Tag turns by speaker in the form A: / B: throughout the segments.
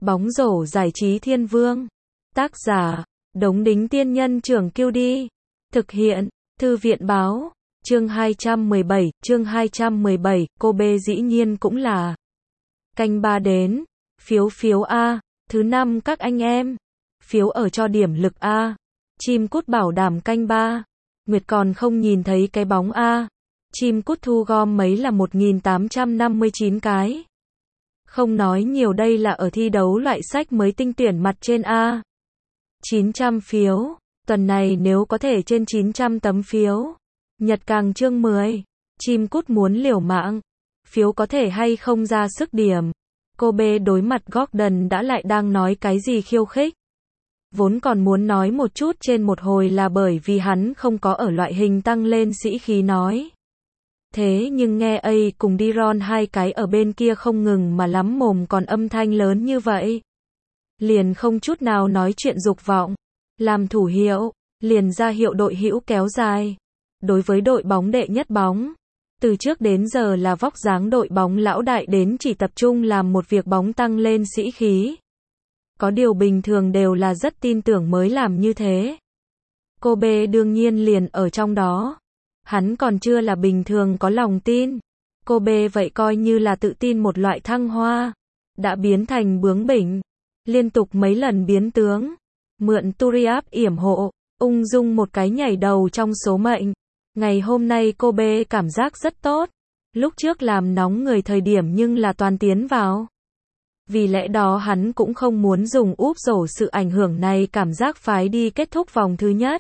A: Bóng rổ giải trí thiên vương. Tác giả, Đống Đính Tiên Nhân Trưởng Kiêu Đi. Thực hiện, Thư viện Báo. Chương 217, Kobe dĩ nhiên cũng là. Canh ba đến. Phiếu A. Thứ 5 các anh em. Phiếu ở cho điểm lực A. Chim cút bảo đảm canh ba. Nguyệt còn không nhìn thấy cái bóng A. Chim cút thu gom mấy là 1859 cái. Không nói nhiều, đây là ở thi đấu loại sách mới tinh tuyển mặt trên A. 900 phiếu. Tuần này nếu có thể trên 900 tấm phiếu. Nhật càng chương 10. Chim cút muốn liều mạng. Phiếu có thể hay không ra sức điểm. Kobe đối mặt Gordon đã lại đang nói cái gì khiêu khích. Vốn còn muốn nói một chút trên một hồi là bởi vì hắn không có ở loại hình tăng lên sĩ khí nói. Thế nhưng nghe A cùng Diron hai cái ở bên kia không ngừng mà lắm mồm còn âm thanh lớn như vậy. Liền không chút nào nói chuyện dục vọng. Làm thủ hiệu, liền ra hiệu đội hữu kéo dài. Đối với đội bóng đệ nhất bóng, từ trước đến giờ là vóc dáng đội bóng lão đại đến chỉ tập trung làm một việc bóng tăng lên sĩ khí. Có điều bình thường đều là rất tin tưởng mới làm như thế. Kobe đương nhiên liền ở trong đó. Hắn còn chưa là bình thường có lòng tin. Kobe vậy coi như là tự tin một loại thăng hoa. Đã biến thành bướng bỉnh. Liên tục mấy lần biến tướng. Mượn Turiaf yểm hộ. Ung dung một cái nhảy đầu trong số mệnh. Ngày hôm nay Kobe cảm giác rất tốt. Lúc trước làm nóng người thời điểm nhưng là toàn tiến vào. Vì lẽ đó hắn cũng không muốn dùng úp rổ sự ảnh hưởng này cảm giác phái đi kết thúc vòng thứ nhất.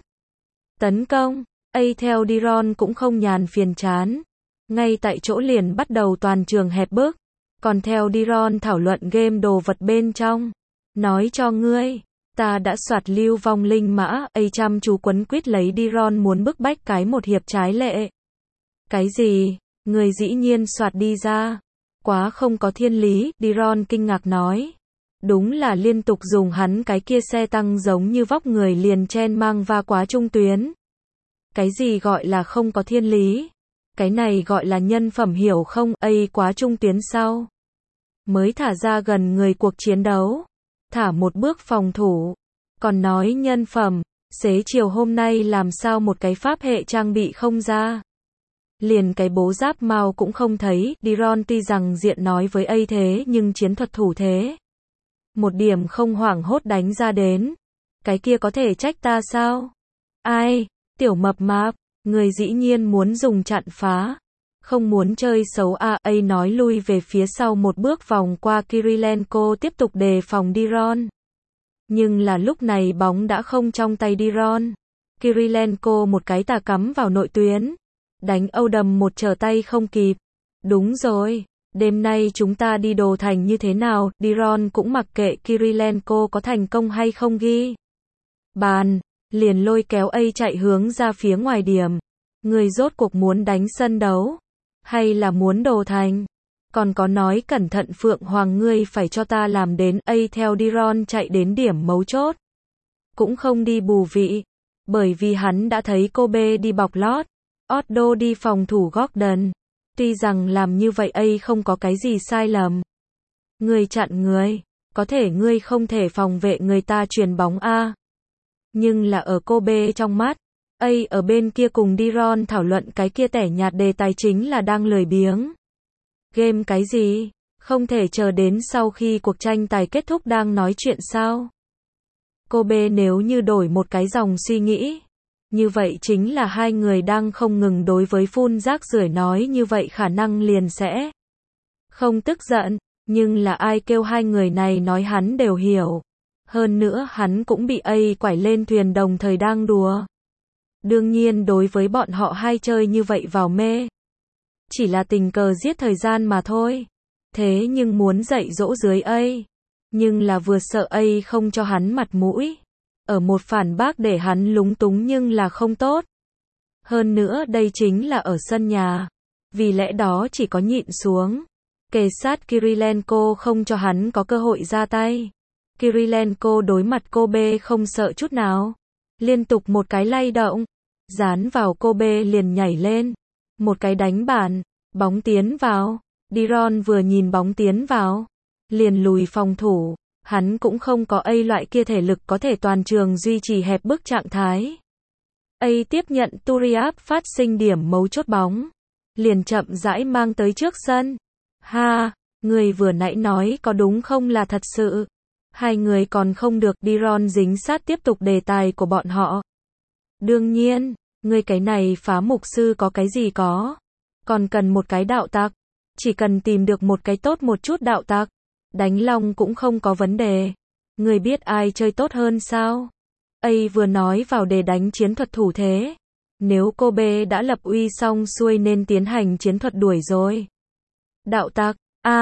A: Tấn công. A theo Diron cũng không nhàn phiền chán. Ngay tại chỗ liền bắt đầu toàn trường hẹp bức. Còn theo Diron thảo luận game đồ vật bên trong. Nói cho ngươi, ta đã soạt lưu vong linh mã. A chăm chú quấn quýt lấy Diron muốn bức bách cái một hiệp trái lệ. Cái gì? Người dĩ nhiên soạt đi ra. Quá không có thiên lý, Diron kinh ngạc nói. Đúng là liên tục dùng hắn cái kia xe tăng giống như vóc người liền chen mang va quá trung tuyến. Cái gì gọi là không có thiên lý? Cái này gọi là nhân phẩm hiểu không? A quá trung tuyến sau. Mới thả ra gần người cuộc chiến đấu. Thả một bước phòng thủ. Còn nói nhân phẩm, xế chiều hôm nay làm sao một cái pháp hệ trang bị không ra. Liền cái bố giáp mao cũng không thấy. Diron tuy rằng diện nói với A thế nhưng chiến thuật thủ thế. Một điểm không hoảng hốt đánh ra đến. Cái kia có thể trách ta sao? Ai? Tiểu mập mạp, người dĩ nhiên muốn dùng chặn phá. Không muốn chơi xấu A nói lui về phía sau một bước vòng qua Kirilenko tiếp tục đề phòng Diron. Nhưng là lúc này bóng đã không trong tay Diron. Kirilenko một cái tà cắm vào nội tuyến. Đánh Âu đầm một trở tay không kịp. Đúng rồi, đêm nay chúng ta đi đồ thành như thế nào? Diron cũng mặc kệ Kirilenko có thành công hay không ghi bàn. Liền lôi kéo A chạy hướng ra phía ngoài điểm. Người rốt cuộc muốn đánh sân đấu. Hay là muốn đồ thành. Còn có nói cẩn thận Phượng Hoàng ngươi phải cho ta làm đến. A theo Diron chạy đến điểm mấu chốt. Cũng không đi bù vị. Bởi vì hắn đã thấy Kobe đi bọc lót. Otto đi phòng thủ Gordon. Tuy rằng làm như vậy A không có cái gì sai lầm. Ngươi chặn người. Có thể ngươi không thể phòng vệ người ta chuyền bóng A. Nhưng là ở Kobe trong mắt, A ở bên kia cùng Diron thảo luận cái kia tẻ nhạt đề tài chính là đang lười biếng. Game cái gì? Không thể chờ đến sau khi cuộc tranh tài kết thúc đang nói chuyện sao? Kobe nếu như đổi một cái dòng suy nghĩ, như vậy chính là hai người đang không ngừng đối với phun rác rưởi nói như vậy khả năng liền sẽ không tức giận, nhưng là ai kêu hai người này nói hắn đều hiểu. Hơn nữa hắn cũng bị A quải lên thuyền đồng thời đang đùa. Đương nhiên đối với bọn họ hai chơi như vậy vào mê. Chỉ là tình cờ giết thời gian mà thôi. Thế nhưng muốn dạy dỗ dưới A. Nhưng là vừa sợ A không cho hắn mặt mũi. Ở một phản bác để hắn lúng túng nhưng là không tốt. Hơn nữa đây chính là ở sân nhà. Vì lẽ đó chỉ có nhịn xuống. Kề sát Kirilenko không cho hắn có cơ hội ra tay. Kirilenko đối mặt Kobe không sợ chút nào. Liên tục một cái lay động. Dán vào Kobe liền nhảy lên. Một cái đánh bàn. Bóng tiến vào. Diron vừa nhìn bóng tiến vào. Liền lùi phòng thủ. Hắn cũng không có A loại kia thể lực có thể toàn trường duy trì hẹp bức trạng thái. A tiếp nhận Turiaf phát sinh điểm mấu chốt bóng. Liền chậm rãi mang tới trước sân. Ha, người vừa nãy nói có đúng không là thật sự. Hai người còn không được. Diron dính sát tiếp tục đề tài của bọn họ. Đương nhiên, người cái này phá mục sư có cái gì có. Còn cần một cái đạo tặc. Chỉ cần tìm được một cái tốt một chút đạo tặc. Đánh long cũng không có vấn đề. Người biết ai chơi tốt hơn sao? A vừa nói vào đề đánh chiến thuật thủ thế. Nếu Kobe đã lập uy xong xuôi nên tiến hành chiến thuật đuổi rồi. Đạo tặc,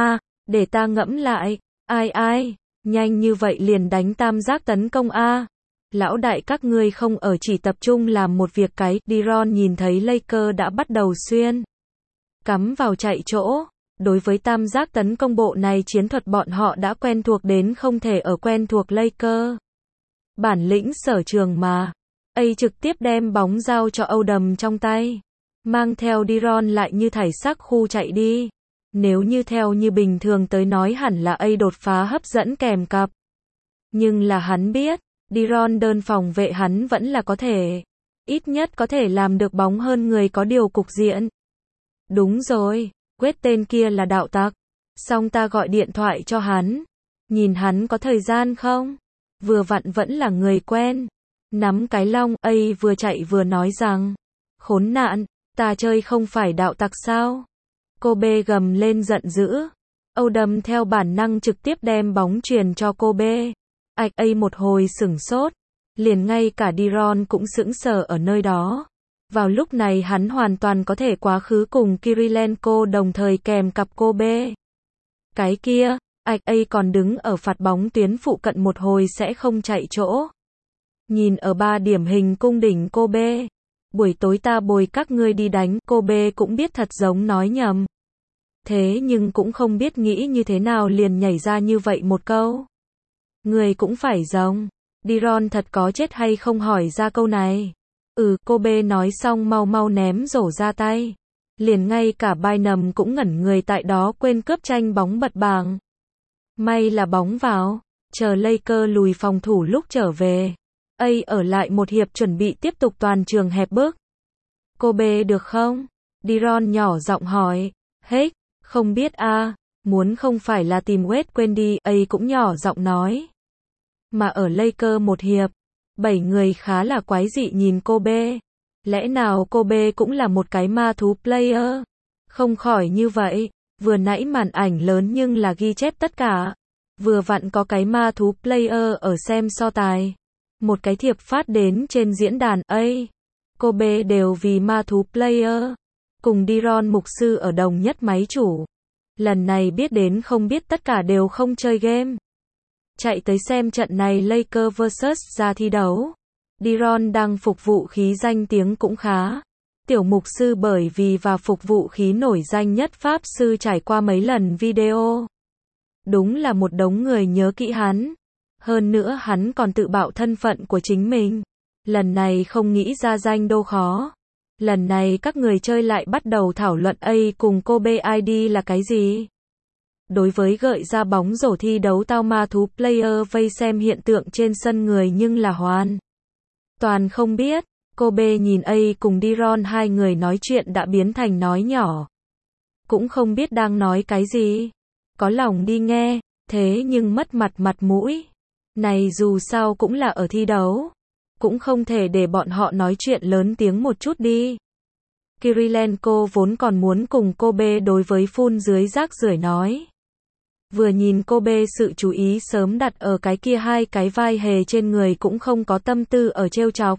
A: để ta ngẫm lại. Ai, nhanh như vậy liền đánh tam giác tấn công a. Lão đại các ngươi không ở chỉ tập trung làm một việc cái. Diron nhìn thấy Laker đã bắt đầu xuyên cắm vào chạy chỗ. Đối với tam giác tấn công bộ này chiến thuật bọn họ đã quen thuộc đến không thể ở quen thuộc Laker. Bản lĩnh sở trường mà. A trực tiếp đem bóng giao cho Odom trong tay. Mang theo Diron lại như thảy sắc khu chạy đi. Nếu như theo như bình thường tới nói hẳn là A đột phá hấp dẫn kèm cặp. Nhưng là hắn biết, Diron đơn phòng vệ hắn vẫn là có thể. Ít nhất có thể làm được bóng hơn người có điều cục diện. Đúng rồi, quyết tên kia là đạo tặc. Xong ta gọi điện thoại cho hắn. Nhìn hắn có thời gian không? Vừa vặn vẫn là người quen. Nắm cái long, A vừa chạy vừa nói rằng. Khốn nạn, ta chơi không phải đạo tặc sao? Kobe gầm lên giận dữ. Odom theo bản năng trực tiếp đem bóng truyền cho Kobe. A một hồi sửng sốt. Liền ngay cả Diron cũng sững sờ ở nơi đó. Vào lúc này hắn hoàn toàn có thể quá khứ cùng Kirilenko đồng thời kèm cặp Kobe. Cái kia, A còn đứng ở phạt bóng tuyến phụ cận một hồi sẽ không chạy chỗ. Nhìn ở 3 điểm hình cung đỉnh Kobe. Buổi tối ta bồi các ngươi đi đánh. Kobe cũng biết thật giống nói nhầm. Thế nhưng cũng không biết nghĩ như thế nào liền nhảy ra như vậy một câu. Người cũng phải giống. Diron thật có chết hay không hỏi ra câu này. Kobe nói xong mau mau ném rổ ra tay. Liền ngay cả Bynum cũng ngẩn người tại đó quên cướp tranh bóng bật bảng. May là bóng vào. Chờ Laker lùi phòng thủ lúc trở về. A ở lại một hiệp chuẩn bị tiếp tục toàn trường hẹp bức. Kobe được không? Diron nhỏ giọng hỏi. Hết, không biết muốn không phải là tìm Wade quên đi. A cũng nhỏ giọng nói. Mà ở Laker một hiệp. 7 người khá là quái dị nhìn Kobe. Lẽ nào Kobe cũng là một cái ma thú player? Không khỏi như vậy. Vừa nãy màn ảnh lớn nhưng là ghi chép tất cả. Vừa vặn có cái ma thú player ở xem so tài. Một cái thiệp phát đến trên diễn đàn A. Kobe đều vì ma thú player. Cùng Diron mục sư ở đồng nhất máy chủ. Lần này biết đến không biết tất cả đều không chơi game. Chạy tới xem trận này Laker vs ra thi đấu. Diron đang phục vụ khí danh tiếng cũng khá. Tiểu mục sư bởi vì và phục vụ khí nổi danh nhất Pháp sư trải qua mấy lần video. Đúng là một đống người nhớ kỹ hắn. Hơn nữa hắn còn tự bạo thân phận của chính mình. Lần này không nghĩ ra danh đô khó. Lần này các người chơi lại bắt đầu thảo luận A cùng Kobe ID là cái gì. Đối với gợi ra bóng rổ thi đấu tao ma thú player vây xem hiện tượng trên sân người nhưng là hoàn toàn không biết. Kobe nhìn A cùng Diron hai người nói chuyện đã biến thành nói nhỏ. Cũng không biết đang nói cái gì. Có lòng đi nghe, thế nhưng mất mặt mũi. Này dù sao cũng là ở thi đấu. Cũng không thể để bọn họ nói chuyện lớn tiếng một chút đi. Kirilenko vốn còn muốn cùng Kobe đối với phun dưới rác rưởi nói. Vừa nhìn Kobe sự chú ý sớm đặt ở cái kia hai cái vai hề trên người cũng không có tâm tư ở trêu chọc.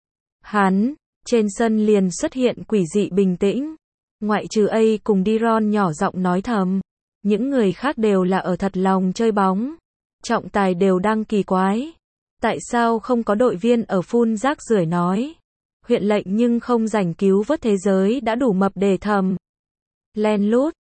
A: Hắn, trên sân liền xuất hiện quỷ dị bình tĩnh. Ngoại trừ A cùng Diron nhỏ giọng nói thầm. Những người khác đều là ở thật lòng chơi bóng. Trọng tài đều đang kỳ quái. Tại sao không có đội viên ở phun rác rưởi nói. Huyện lệnh nhưng không giành cứu vớt thế giới đã đủ mập để thầm. Len lút.